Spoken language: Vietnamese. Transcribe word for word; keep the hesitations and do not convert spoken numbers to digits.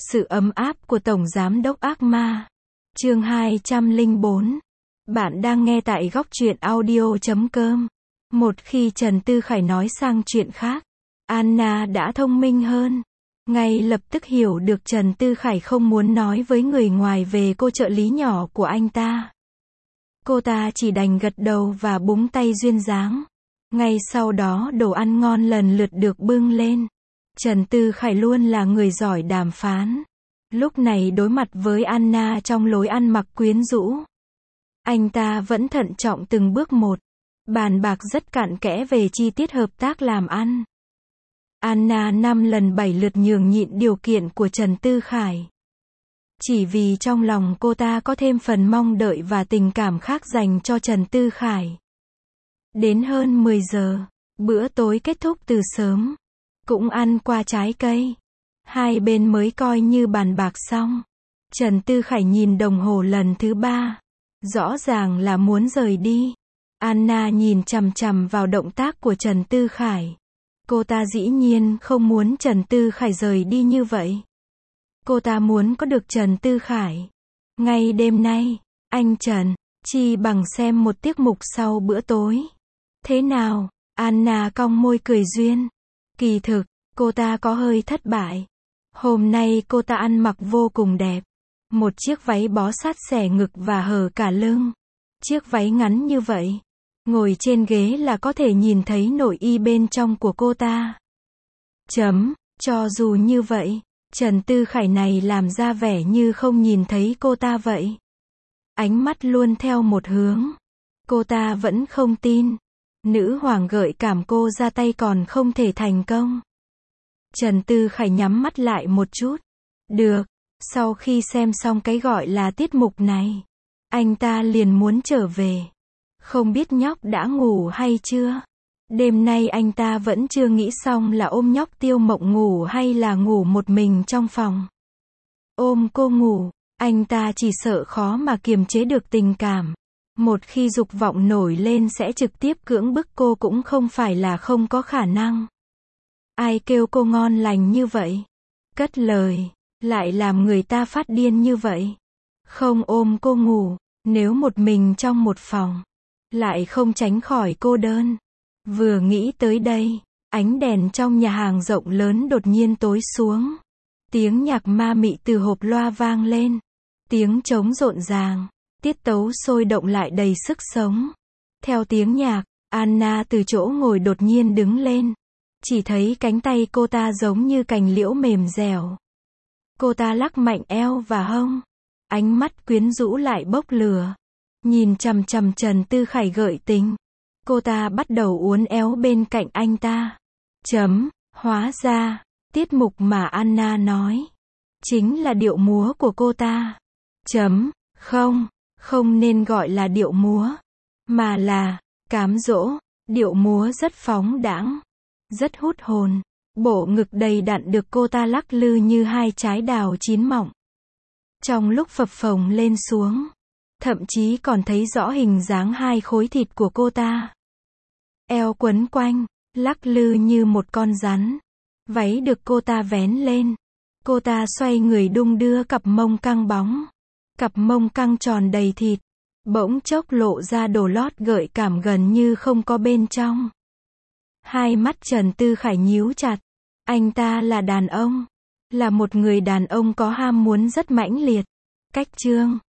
Sự ấm áp của Tổng Giám đốc Ác Ma. Chương hai trăm lẻ bốn. Bạn đang nghe tại góc truyện audio chấm com. Một khi Trần Tư Khải nói sang chuyện khác, Anna đã thông minh hơn. Ngay lập tức hiểu được Trần Tư Khải không muốn nói với người ngoài về cô trợ lý nhỏ của anh ta. Cô ta chỉ đành gật đầu và búng tay duyên dáng. Ngay sau đó đồ ăn ngon lần lượt được bưng lên. Trần Tư Khải luôn là người giỏi đàm phán. Lúc này đối mặt với Anna trong lối ăn mặc quyến rũ, anh ta vẫn thận trọng từng bước một, bàn bạc rất cặn kẽ về chi tiết hợp tác làm ăn. Anna năm lần bảy lượt nhường nhịn điều kiện của Trần Tư Khải. Chỉ vì trong lòng cô ta có thêm phần mong đợi và tình cảm khác dành cho Trần Tư Khải. Đến hơn mười giờ, bữa tối kết thúc từ sớm. Cũng ăn qua trái cây. Hai bên mới coi như bàn bạc xong. Trần Tư Khải nhìn đồng hồ lần thứ ba. Rõ ràng là muốn rời đi. Anna nhìn chằm chằm vào động tác của Trần Tư Khải. Cô ta dĩ nhiên không muốn Trần Tư Khải rời đi như vậy. Cô ta muốn có được Trần Tư Khải. Ngay đêm nay, anh Trần, chi bằng xem một tiết mục sau bữa tối. Thế nào? Anna cong môi cười duyên. Kỳ thực, cô ta có hơi thất bại. Hôm nay cô ta ăn mặc vô cùng đẹp. Một chiếc váy bó sát xẻ ngực và hở cả lưng. Chiếc váy ngắn như vậy, ngồi trên ghế là có thể nhìn thấy nội y bên trong của cô ta. Chấm, cho dù như vậy, Trần Tư Khải này làm ra vẻ như không nhìn thấy cô ta vậy. Ánh mắt luôn theo một hướng. Cô ta vẫn không tin. Nữ hoàng gợi cảm cô ra tay còn không thể thành công. Trần Tư Khải nhắm mắt lại một chút. Được, sau khi xem xong cái gọi là tiết mục này, anh ta liền muốn trở về. Không biết nhóc đã ngủ hay chưa? Đêm nay anh ta vẫn chưa nghĩ xong là ôm nhóc Tiêu Mộng ngủ hay là ngủ một mình trong phòng. Ôm cô ngủ, anh ta chỉ sợ khó mà kiềm chế được tình cảm. Một khi dục vọng nổi lên sẽ trực tiếp cưỡng bức cô cũng không phải là không có khả năng. Ai kêu cô ngon lành như vậy? Cất lời, lại làm người ta phát điên như vậy. Không ôm cô ngủ, nếu một mình trong một phòng, lại không tránh khỏi cô đơn. Vừa nghĩ tới đây, ánh đèn trong nhà hàng rộng lớn đột nhiên tối xuống. Tiếng nhạc ma mị từ hộp loa vang lên. Tiếng trống rộn ràng. Tiết tấu sôi động lại đầy sức sống. Theo tiếng nhạc, Anna từ chỗ ngồi đột nhiên đứng lên. Chỉ thấy cánh tay cô ta giống như cành liễu mềm dẻo. Cô ta lắc mạnh eo và hông. Ánh mắt quyến rũ lại bốc lửa. Nhìn chằm chằm Trần Tư Khải gợi tình. Cô ta bắt đầu uốn éo bên cạnh anh ta. Chấm, hóa ra, tiết mục mà Anna nói, chính là điệu múa của cô ta. Chấm, không. Không nên gọi là điệu múa, mà là cám dỗ. Điệu múa rất phóng đãng, rất hút hồn. Bộ ngực đầy đặn được cô ta lắc lư như hai trái đào chín mọng. Trong lúc phập phồng lên xuống, thậm chí còn thấy rõ hình dáng hai khối thịt của cô ta. Eo quấn quanh, lắc lư như một con rắn. Váy được cô ta vén lên. Cô ta xoay người đung đưa cặp mông căng bóng. Cặp mông căng tròn đầy thịt, bỗng chốc lộ ra đồ lót gợi cảm gần như không có bên trong. Hai mắt Trần Tư Khải nhíu chặt. Anh ta là đàn ông, là một người đàn ông có ham muốn rất mãnh liệt. Cách chương